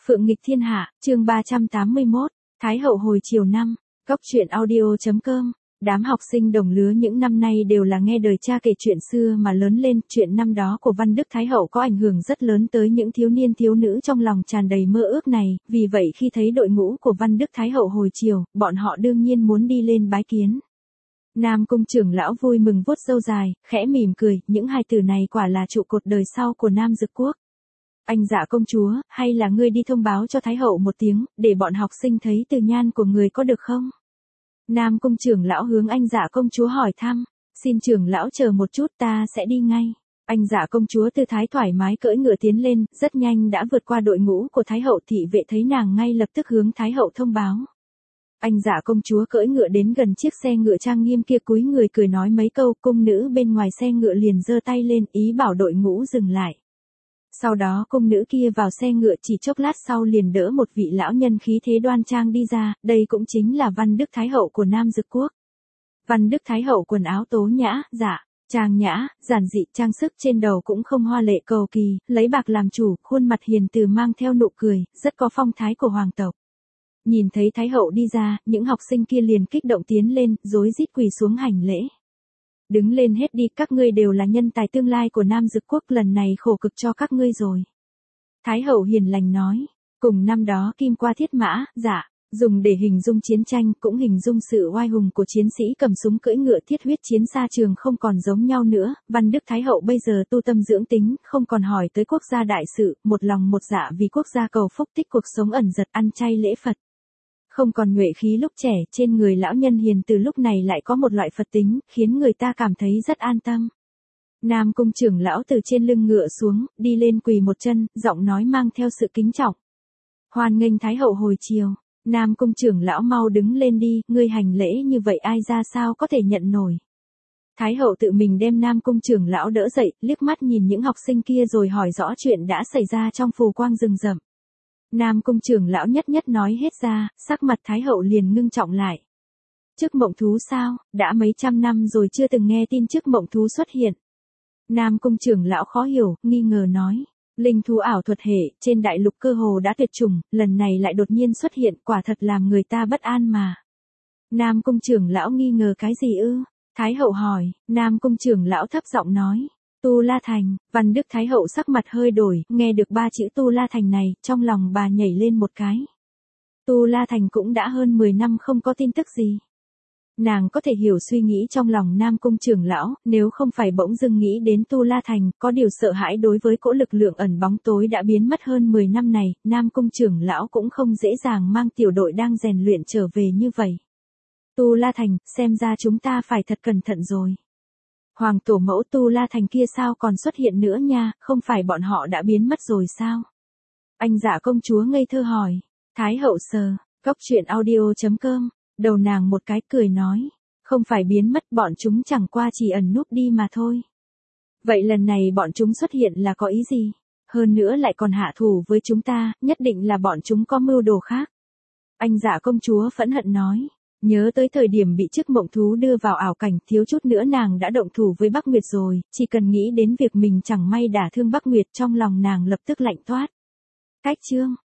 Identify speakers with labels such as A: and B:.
A: Phượng nghịch thiên hạ, chương 381, Thái hậu hồi chiều năm, Cóc truyện audio.com. Đám học sinh đồng lứa những năm nay đều là nghe đời cha kể chuyện xưa mà lớn lên, chuyện năm đó của Văn Đức Thái hậu có ảnh hưởng rất lớn tới những thiếu niên thiếu nữ trong lòng tràn đầy mơ ước này, vì vậy khi thấy đội ngũ của Văn Đức Thái hậu hồi chiều, bọn họ đương nhiên muốn đi lên bái kiến. Nam cung trưởng lão vui mừng vuốt râu dài, khẽ mỉm cười, những hài tử này quả là trụ cột đời sau của Nam Dực quốc. Anh Dạ công chúa, hay là ngươi đi thông báo cho Thái hậu một tiếng, để bọn học sinh thấy từ nhan của người có được không? Nam cung trưởng lão hướng anh Dạ công chúa hỏi thăm. Xin trưởng lão chờ một chút, ta sẽ đi ngay. Anh Dạ công chúa tư thái thoải mái cưỡi ngựa tiến lên, rất nhanh đã vượt qua đội ngũ của Thái hậu. Thị vệ thấy nàng ngay lập tức hướng Thái hậu thông báo. Anh Dạ công chúa cưỡi ngựa đến gần chiếc xe ngựa trang nghiêm kia, cúi người cười nói mấy câu, cung nữ bên ngoài xe ngựa liền giơ tay lên ý bảo đội ngũ dừng lại. Sau đó cung nữ kia vào xe ngựa, chỉ chốc lát sau liền đỡ một vị lão nhân khí thế đoan trang đi ra, đây cũng chính là Văn Đức Thái hậu của Nam Dực quốc. Văn Đức Thái hậu quần áo tố nhã, trang nhã, giản dị, trang sức trên đầu cũng không hoa lệ cầu kỳ, lấy bạc làm chủ, khuôn mặt hiền từ mang theo nụ cười, rất có phong thái của hoàng tộc. Nhìn thấy Thái hậu đi ra, những học sinh kia liền kích động tiến lên, rối rít quỳ xuống hành lễ. Đứng lên hết đi, các ngươi đều là nhân tài tương lai của Nam Dực quốc, lần này khổ cực cho các ngươi rồi. Thái hậu hiền lành nói, cùng năm đó kim qua thiết mã, dùng để hình dung chiến tranh, cũng hình dung sự oai hùng của chiến sĩ cầm súng cưỡi ngựa thiết huyết chiến xa trường không còn giống nhau nữa. Văn Đức Thái hậu bây giờ tu tâm dưỡng tính, không còn hỏi tới quốc gia đại sự, một lòng một dạ vì quốc gia cầu phúc, tích cuộc sống ẩn dật, ăn chay lễ Phật. Không còn nhuệ khí lúc trẻ, trên người lão nhân hiền từ lúc này lại có một loại Phật tính, khiến người ta cảm thấy rất an tâm. Nam cung trưởng lão từ trên lưng ngựa xuống, đi lên quỳ một chân, giọng nói mang theo sự kính trọng. Hoan nghênh Thái hậu hồi chiều. Nam cung trưởng lão mau đứng lên đi, ngươi hành lễ như vậy ai ra sao có thể nhận nổi. Thái hậu tự mình đem Nam cung trưởng lão đỡ dậy, liếc mắt nhìn những học sinh kia rồi hỏi rõ chuyện đã xảy ra trong phù quang rừng rậm. Nam cung trưởng lão nhất nhất nói hết ra, sắc mặt Thái hậu liền ngưng trọng lại. Chức mộng thú sao, đã mấy trăm năm rồi chưa từng nghe tin chức mộng thú xuất hiện. Nam cung trưởng lão khó hiểu, nghi ngờ nói. Linh thú ảo thuật hệ, trên đại lục cơ hồ đã tuyệt chủng, lần này lại đột nhiên xuất hiện, quả thật làm người ta bất an mà. Nam cung trưởng lão nghi ngờ cái gì ư? Thái hậu hỏi. Nam cung trưởng lão thấp giọng nói. Tu La Thành. Văn Đức Thái hậu sắc mặt hơi đổi, nghe được ba chữ Tu La Thành này, trong lòng bà nhảy lên một cái. Tu La Thành cũng đã hơn 10 năm không có tin tức gì. Nàng có thể hiểu suy nghĩ trong lòng Nam cung trưởng lão, nếu không phải bỗng dưng nghĩ đến Tu La Thành, có điều sợ hãi đối với cỗ lực lượng ẩn bóng tối đã biến mất hơn 10 năm này, Nam cung trưởng lão cũng không dễ dàng mang tiểu đội đang rèn luyện trở về như vậy. Tu La Thành, xem ra chúng ta phải thật cẩn thận rồi. Hoàng tổ mẫu, Tu La Thành kia sao còn xuất hiện nữa nha, không phải bọn họ đã biến mất rồi sao? Anh Dạ công chúa ngây thơ hỏi. Thái hậu sờ, Cóc truyện audio.com, đầu nàng một cái cười nói. Không phải biến mất, bọn chúng chẳng qua chỉ ẩn núp đi mà thôi. Vậy lần này bọn chúng xuất hiện là có ý gì? Hơn nữa lại còn hạ thủ với chúng ta, nhất định là bọn chúng có mưu đồ khác. Anh Dạ công chúa phẫn hận nói. Nhớ tới thời điểm bị chức mộng thú đưa vào ảo cảnh, thiếu chút nữa nàng đã động thủ với Bắc Nguyệt rồi, chỉ cần nghĩ đến việc mình chẳng may đả thương Bắc Nguyệt, trong lòng nàng lập tức lạnh toát. Cách chương